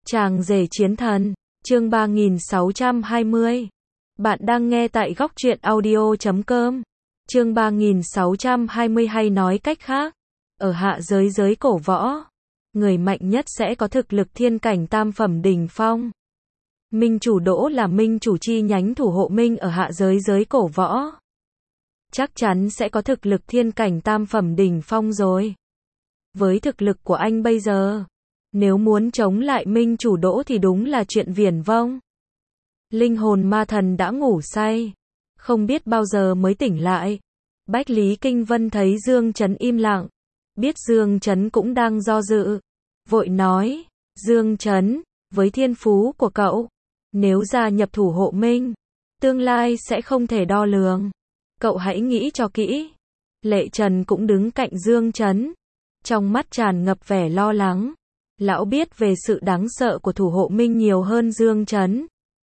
Chàng rể chiến thần, chương 3620. Bạn đang nghe tại góc truyện audio.com. Chương 3620 hay nói cách khác, ở hạ giới cổ võ, người mạnh nhất sẽ có thực lực thiên cảnh tam phẩm đỉnh phong. Minh chủ Đỗ là minh chủ chi nhánh thủ hộ minh ở hạ giới cổ võ. Chắc chắn sẽ có thực lực thiên cảnh tam phẩm đỉnh phong rồi. Với thực lực của anh bây giờ, nếu muốn chống lại minh chủ Đỗ thì đúng là chuyện viển vông. Linh hồn ma thần đã ngủ say, không biết bao giờ mới tỉnh lại. Bách Lý Kinh Vân thấy Dương Chấn im lặng, biết Dương Chấn cũng đang do dự, vội nói, Dương Chấn, với thiên phú của cậu, nếu gia nhập thủ hộ minh, tương lai sẽ không thể đo lường. Cậu hãy nghĩ cho kỹ. Lệ Trần cũng đứng cạnh Dương Chấn, trong mắt tràn ngập vẻ lo lắng. Lão biết về sự đáng sợ của thủ hộ minh nhiều hơn Dương Chấn.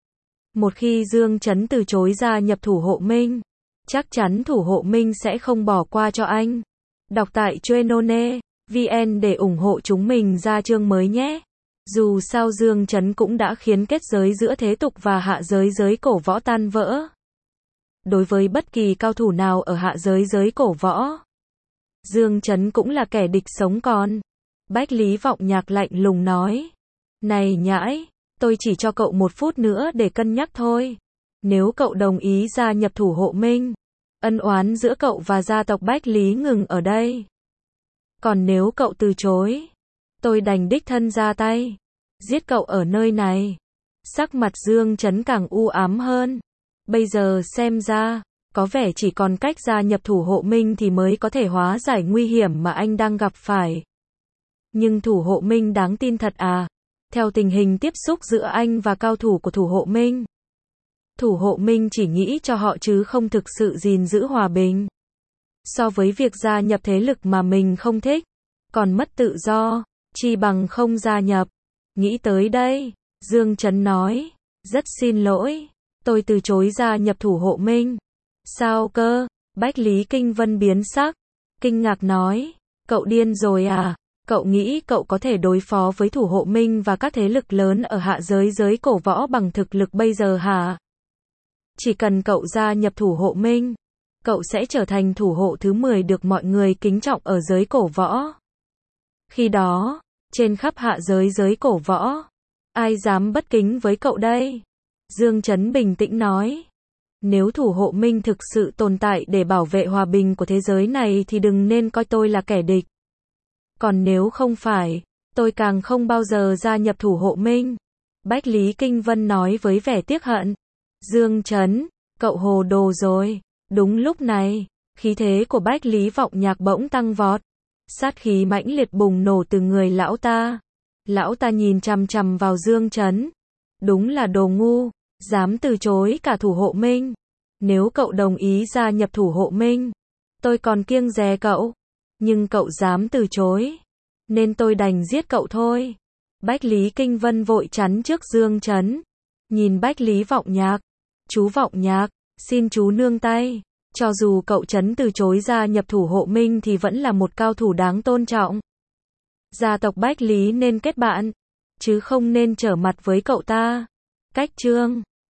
Một khi Dương Chấn từ chối gia nhập thủ hộ minh, chắc chắn thủ hộ minh sẽ không bỏ qua cho anh. Đọc tại Chuenone.vn để ủng hộ chúng mình ra chương mới nhé. Dù sao Dương Chấn cũng đã khiến kết giới giữa thế tục và hạ giới cổ võ tan vỡ. Đối với bất kỳ cao thủ nào ở hạ giới cổ võ, Dương Chấn cũng là kẻ địch sống còn. Bách Lý Vọng Nhạc lạnh lùng nói, này nhãi, tôi chỉ cho cậu 1 phút nữa để cân nhắc thôi. Nếu cậu đồng ý gia nhập thủ hộ minh, ân oán giữa cậu và gia tộc Bách Lý ngừng ở đây. Còn nếu cậu từ chối, tôi đành đích thân ra tay, giết cậu ở nơi này. Sắc mặt Dương Chấn càng u ám hơn. Bây giờ xem ra, có vẻ chỉ còn cách gia nhập thủ hộ minh thì mới có thể hóa giải nguy hiểm mà anh đang gặp phải. Nhưng thủ hộ minh đáng tin thật à? Theo tình hình tiếp xúc giữa anh và cao thủ của thủ hộ minh, thủ hộ minh chỉ nghĩ cho họ chứ không thực sự gìn giữ hòa bình. So với việc gia nhập thế lực mà mình không thích, còn mất tự do, chi bằng không gia nhập. Nghĩ tới đây, Dương Chấn nói, rất xin lỗi, tôi từ chối gia nhập thủ hộ minh. Sao cơ? Bách Lý Kinh Vân biến sắc, kinh ngạc nói, cậu điên rồi à? Cậu nghĩ cậu có thể đối phó với thủ hộ minh và các thế lực lớn ở hạ giới cổ võ bằng thực lực bây giờ hả? Chỉ cần cậu gia nhập thủ hộ minh, cậu sẽ trở thành thủ hộ thứ 10 được mọi người kính trọng ở giới cổ võ. Khi đó, trên khắp hạ giới cổ võ, ai dám bất kính với cậu đây? Dương Chấn bình tĩnh nói, nếu thủ hộ minh thực sự tồn tại để bảo vệ hòa bình của thế giới này thì đừng nên coi tôi là kẻ địch. Còn nếu không phải, tôi càng không bao giờ gia nhập thủ hộ minh. Bách Lý Kinh Vân nói với vẻ tiếc hận. Dương Chấn, cậu hồ đồ rồi. Đúng lúc này, khí thế của Bách Lý Vọng Nhạc bỗng tăng vọt. Sát khí mãnh liệt bùng nổ từ người lão ta. Lão ta nhìn chằm chằm vào Dương Chấn. Đúng là đồ ngu, dám từ chối cả thủ hộ minh. Nếu cậu đồng ý gia nhập thủ hộ minh, tôi còn kiêng dè cậu. Nhưng cậu dám từ chối, nên tôi đành giết cậu thôi. Bách Lý Kinh Vân vội chắn trước Dương Chấn. Nhìn Bách Lý Vọng Nhạc, chú Vọng Nhạc, xin chú nương tay. Cho dù cậu Chấn từ chối gia nhập thủ hộ minh thì vẫn là một cao thủ đáng tôn trọng. Gia tộc Bách Lý nên kết bạn, chứ không nên trở mặt với cậu ta. Cách chương